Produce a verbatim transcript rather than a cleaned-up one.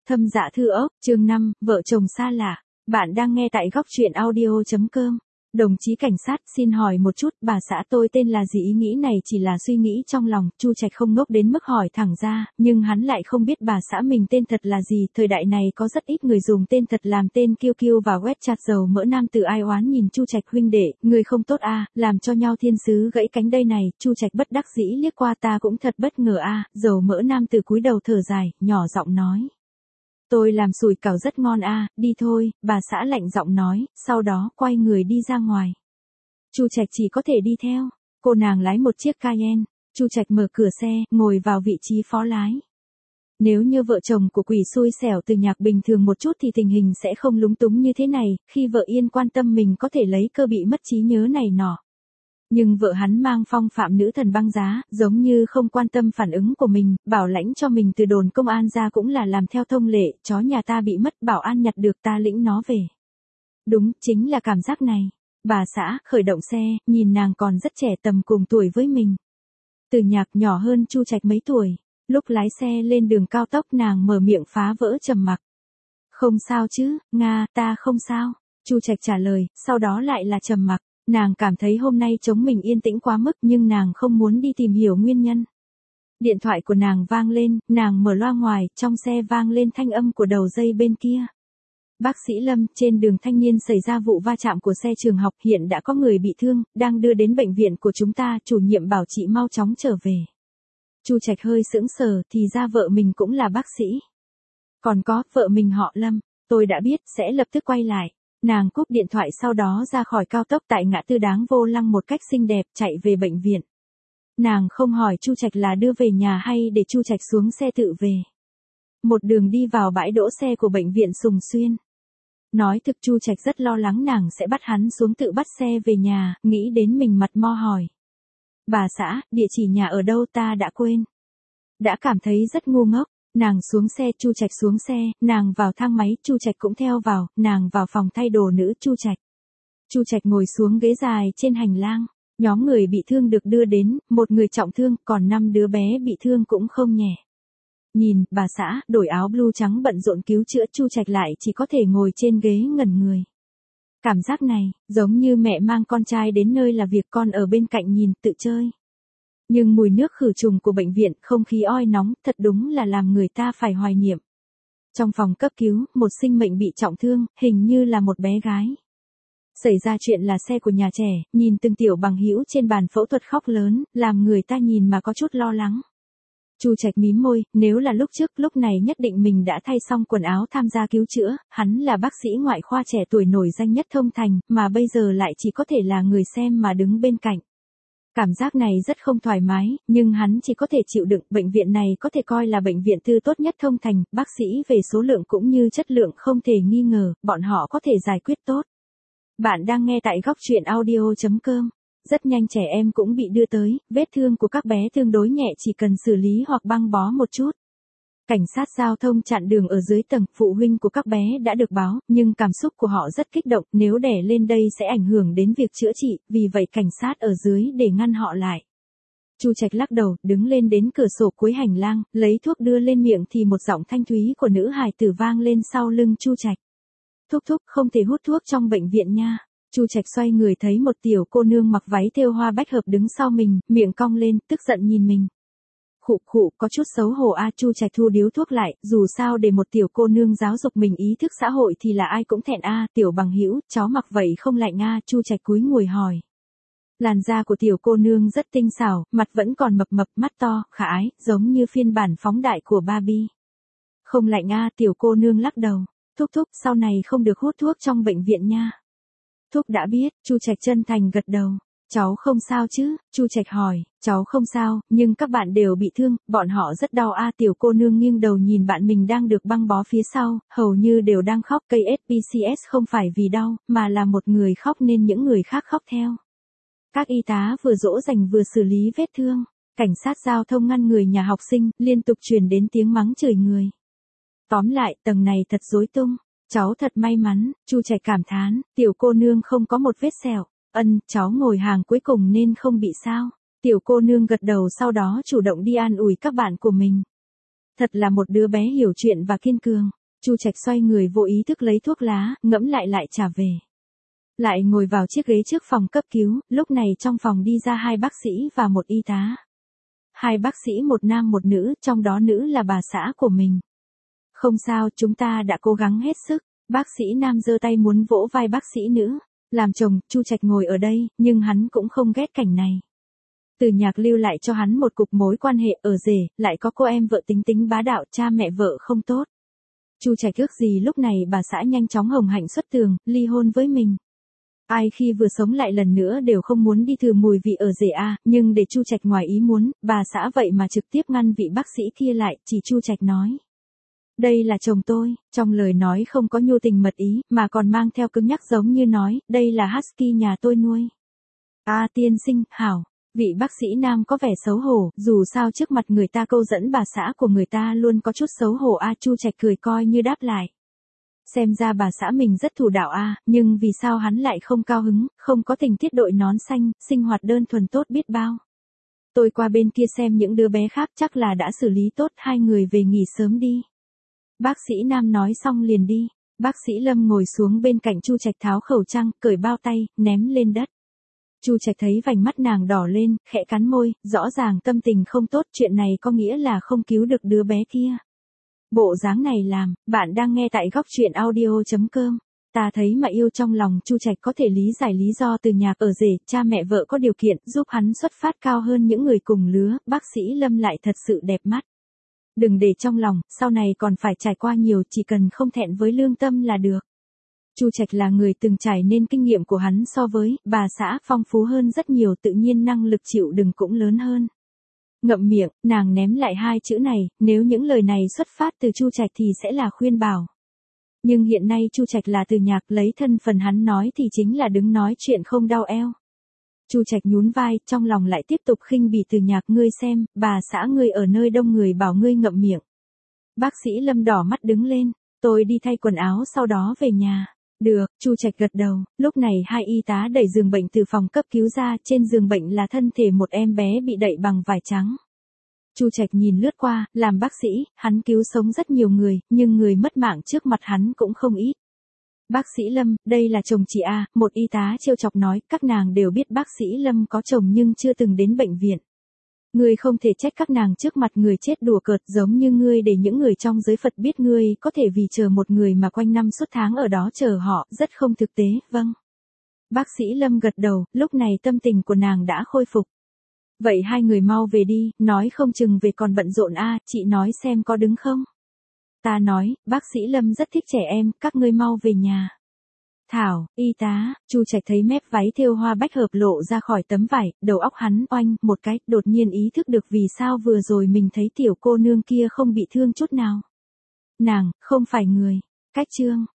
Thâm Dạ Thư Ốc, chương năm, vợ chồng xa lạ. Bạn đang nghe tại góc truyện audio chấm com. Đồng chí cảnh sát, xin hỏi một chút, bà xã tôi tên là gì? Ý nghĩ này chỉ là suy nghĩ trong lòng, Chu Trạch không ngốc đến mức hỏi thẳng ra, nhưng hắn lại không biết bà xã mình tên thật là gì. Thời đại này có rất ít người dùng tên thật làm tên kiêu kiêu và web chat dầu mỡ. Nam tử ai oán nhìn Chu Trạch: huynh đệ, người không tốt a, à, làm cho nhau thiên sứ gãy cánh đây này. Chu Trạch bất đắc dĩ liếc qua: ta cũng thật bất ngờ a, à. Dầu mỡ nam tử cúi đầu thở dài, nhỏ giọng nói: tôi làm sủi cảo rất ngon a, à, đi thôi, bà xã lạnh giọng nói, sau đó quay người đi ra ngoài. Chu Trạch chỉ có thể đi theo. Cô nàng lái một chiếc Cayenne, Chu Trạch mở cửa xe, ngồi vào vị trí phó lái. Nếu như vợ chồng của quỷ xui xẻo Từ Nhạc bình thường một chút thì tình hình sẽ không lúng túng như thế này, khi vợ Yên quan tâm mình có thể lấy cơ bị mất trí nhớ này nọ. Nhưng vợ hắn mang phong phạm nữ thần băng giá, giống như không quan tâm phản ứng của mình, bảo lãnh cho mình từ đồn công an ra cũng là làm theo thông lệ, chó nhà ta bị mất bảo an nhặt được ta lĩnh nó về. Đúng, chính là cảm giác này. Bà xã khởi động xe, nhìn nàng còn rất trẻ, tầm cùng tuổi với mình. Từ Nhạc nhỏ hơn Chu Trạch mấy tuổi. Lúc lái xe lên đường cao tốc nàng mở miệng phá vỡ trầm mặc. Không sao chứ, Nga, ta không sao. Chu Trạch trả lời, sau đó lại là trầm mặc. Nàng cảm thấy hôm nay chống mình yên tĩnh quá mức, nhưng nàng không muốn đi tìm hiểu nguyên nhân. Điện thoại của nàng vang lên, nàng mở loa ngoài, trong xe vang lên thanh âm của đầu dây bên kia. Bác sĩ Lâm, trên đường thanh niên xảy ra vụ va chạm của xe trường học, hiện đã có người bị thương, đang đưa đến bệnh viện của chúng ta, chủ nhiệm bảo chị mau chóng trở về. Chu Trạch hơi sững sờ, thì ra vợ mình cũng là bác sĩ. Còn có, vợ mình họ Lâm, tôi đã biết, sẽ lập tức quay lại. Nàng cúp điện thoại, sau đó ra khỏi cao tốc, tại ngã tư đáng vô lăng một cách xinh đẹp, chạy về bệnh viện. Nàng không hỏi Chu Trạch là đưa về nhà hay để Chu Trạch xuống xe tự về. Một đường đi vào bãi đỗ xe của bệnh viện Sùng Xuyên. Nói thực, Chu Trạch rất lo lắng nàng sẽ bắt hắn xuống tự bắt xe về nhà, nghĩ đến mình mặt mo hỏi. Bà xã, địa chỉ nhà ở đâu ta đã quên. Đã cảm thấy rất ngu ngốc. Nàng xuống xe, Chu Trạch xuống xe, nàng vào thang máy, Chu Trạch cũng theo vào, nàng vào phòng thay đồ nữ Chu Trạch. Chu Trạch ngồi xuống ghế dài trên hành lang, nhóm người bị thương được đưa đến, một người trọng thương, còn năm đứa bé bị thương cũng không nhẹ. Nhìn, bà xã, đổi áo blue trắng bận rộn cứu chữa, Chu Trạch lại chỉ có thể ngồi trên ghế ngẩn người. Cảm giác này, giống như mẹ mang con trai đến nơi là việc, con ở bên cạnh nhìn, tự chơi. Nhưng mùi nước khử trùng của bệnh viện, không khí oi nóng, thật đúng là làm người ta phải hoài niệm. Trong phòng cấp cứu, một sinh mệnh bị trọng thương, hình như là một bé gái. Xảy ra chuyện là xe của nhà trẻ, nhìn từng tiểu bằng hữu trên bàn phẫu thuật khóc lớn, làm người ta nhìn mà có chút lo lắng. Chu Trạch mím môi, nếu là lúc trước, lúc này nhất định mình đã thay xong quần áo tham gia cứu chữa, hắn là bác sĩ ngoại khoa trẻ tuổi nổi danh nhất Thông Thành, mà bây giờ lại chỉ có thể là người xem mà đứng bên cạnh. Cảm giác này rất không thoải mái, nhưng hắn chỉ có thể chịu đựng. Bệnh viện này có thể coi là bệnh viện tư tốt nhất Thông Thành, bác sĩ về số lượng cũng như chất lượng không thể nghi ngờ, bọn họ có thể giải quyết tốt. Bạn đang nghe tại góc truyện audio chấm com. Rất nhanh trẻ em cũng bị đưa tới, vết thương của các bé tương đối nhẹ, chỉ cần xử lý hoặc băng bó một chút. Cảnh sát giao thông chặn đường ở dưới tầng, phụ huynh của các bé đã được báo, nhưng cảm xúc của họ rất kích động, nếu đè lên đây sẽ ảnh hưởng đến việc chữa trị, vì vậy cảnh sát ở dưới để ngăn họ lại. Chu Trạch lắc đầu, đứng lên đến cửa sổ cuối hành lang, lấy thuốc đưa lên miệng thì một giọng thanh thúy của nữ hài tử vang lên sau lưng Chu Trạch. Thúc thúc, không thể hút thuốc trong bệnh viện nha. Chu Trạch xoay người thấy một tiểu cô nương mặc váy thêu hoa bách hợp đứng sau mình, miệng cong lên, tức giận nhìn mình. Khụ khụ, có chút xấu hổ a. Chu Trạch thu điếu thuốc lại, dù sao để một tiểu cô nương giáo dục mình ý thức xã hội thì là ai cũng thẹn a. Tiểu bằng hữu, cháu mặc vậy không lạnh a. Chu Trạch cúi ngồi hỏi. Làn da của tiểu cô nương rất tinh xảo, mặt vẫn còn mập mập, mắt to, khả ái, giống như phiên bản phóng đại của Barbie. Không lạnh a. Tiểu cô nương lắc đầu. Thúc thúc, sau này không được hút thuốc trong bệnh viện nha. Thúc đã biết. Chu Trạch chân thành gật đầu. Cháu không sao chứ? Chu Trạch hỏi. Cháu không sao, nhưng các bạn đều bị thương, bọn họ rất đau a. Tiểu cô nương nghiêng đầu nhìn bạn mình đang được băng bó phía sau, hầu như đều đang khóc. Cây ét pê xê ét không phải vì đau, mà là một người khóc nên những người khác khóc theo. Các y tá vừa dỗ dành vừa xử lý vết thương. Cảnh sát giao thông ngăn người nhà học sinh, liên tục truyền đến tiếng mắng chửi người. Tóm lại, tầng này thật rối tung. Cháu thật may mắn, Chu Trạch cảm thán, tiểu cô nương không có một vết sẹo. Ân, cháu ngồi hàng cuối cùng nên không bị sao. Tiểu cô nương gật đầu, sau đó chủ động đi an ủi các bạn của mình. Thật là một đứa bé hiểu chuyện và kiên cường. Chu Trạch xoay người vô ý thức lấy thuốc lá, ngẫm lại lại trả về. Lại ngồi vào chiếc ghế trước phòng cấp cứu, lúc này trong phòng đi ra hai bác sĩ và một y tá. Hai bác sĩ một nam một nữ, trong đó nữ là bà xã của mình. Không sao, chúng ta đã cố gắng hết sức. Bác sĩ nam giơ tay muốn vỗ vai bác sĩ nữ. Làm chồng, Chu Trạch ngồi ở đây, nhưng hắn cũng không ghét cảnh này. Từ Nhạc lưu lại cho hắn một cục mối quan hệ ở rể, lại có cô em vợ tính tính bá đạo, cha mẹ vợ không tốt. Chu Trạch ước gì lúc này bà xã nhanh chóng hồng hạnh xuất tường, ly hôn với mình. Ai khi vừa sống lại lần nữa đều không muốn đi thử mùi vị ở rể a, nhưng để Chu Trạch ngoài ý muốn, bà xã vậy mà trực tiếp ngăn vị bác sĩ kia lại, chỉ Chu Trạch nói. Đây là chồng tôi, trong lời nói không có nhu tình mật ý, mà còn mang theo cứng nhắc giống như nói, đây là husky nhà tôi nuôi. A tiên sinh, hảo. Vị bác sĩ nam có vẻ xấu hổ, dù sao trước mặt người ta câu dẫn bà xã của người ta luôn có chút xấu hổ a. Chu Trạch cười coi như đáp lại. Xem ra bà xã mình rất thủ đạo a, nhưng vì sao hắn lại không cao hứng, không có tình tiết đội nón xanh, sinh hoạt đơn thuần tốt biết bao. Tôi qua bên kia xem những đứa bé khác chắc là đã xử lý tốt, hai người về nghỉ sớm đi. Bác sĩ nam nói xong liền đi. Bác sĩ Lâm ngồi xuống bên cạnh Chu Trạch tháo khẩu trang, cởi bao tay, ném lên đất. Chu Trạch thấy vành mắt nàng đỏ lên, khẽ cắn môi, rõ ràng tâm tình không tốt, chuyện này có nghĩa là không cứu được đứa bé kia. Bộ dáng này làm, bạn đang nghe tại góc truyện audio chấm com. Ta thấy mà yêu trong lòng Chu Trạch có thể lý giải lý do Từ Nhạc ở rể, cha mẹ vợ có điều kiện, giúp hắn xuất phát cao hơn những người cùng lứa, bác sĩ Lâm lại thật sự đẹp mắt. Đừng để trong lòng, sau này còn phải trải qua nhiều, chỉ cần không thẹn với lương tâm là được. Chu Trạch là người từng trải nên kinh nghiệm của hắn so với bà xã phong phú hơn rất nhiều, tự nhiên năng lực chịu đựng cũng lớn hơn. Ngậm miệng, nàng ném lại hai chữ này, nếu những lời này xuất phát từ Chu Trạch thì sẽ là khuyên bảo. Nhưng hiện nay Chu Trạch là Từ Nhạc, lấy thân phần hắn nói thì chính là đứng nói chuyện không đau eo. Chu Trạch nhún vai, trong lòng lại tiếp tục khinh bỉ Từ Nhạc, ngươi xem, bà xã ngươi ở nơi đông người bảo ngươi ngậm miệng. Bác sĩ Lâm đỏ mắt đứng lên, tôi đi thay quần áo sau đó về nhà. Được, Chu Trạch gật đầu, lúc này hai y tá đẩy giường bệnh từ phòng cấp cứu ra, trên giường bệnh là thân thể một em bé bị đậy bằng vải trắng. Chu Trạch nhìn lướt qua, làm bác sĩ, hắn cứu sống rất nhiều người, nhưng người mất mạng trước mặt hắn cũng không ít. Bác sĩ Lâm, đây là chồng chị A, một y tá trêu chọc nói, các nàng đều biết bác sĩ Lâm có chồng nhưng chưa từng đến bệnh viện. Ngươi không thể trách các nàng trước mặt người chết đùa cợt, giống như ngươi để những người trong giới Phật biết ngươi có thể vì chờ một người mà quanh năm suốt tháng ở đó chờ họ, rất không thực tế, vâng. Bác sĩ Lâm gật đầu, lúc này tâm tình của nàng đã khôi phục. Vậy hai người mau về đi, nói không chừng về còn bận rộn a, chị nói xem có đứng không? Ta nói, bác sĩ Lâm rất thích trẻ em, các ngươi mau về nhà. Thảo, y tá, Chu Trạch thấy mép váy thêu hoa bách hợp lộ ra khỏi tấm vải, đầu óc hắn oanh một cái, đột nhiên ý thức được vì sao vừa rồi mình thấy tiểu cô nương kia không bị thương chút nào. Nàng, không phải người. Cách chương.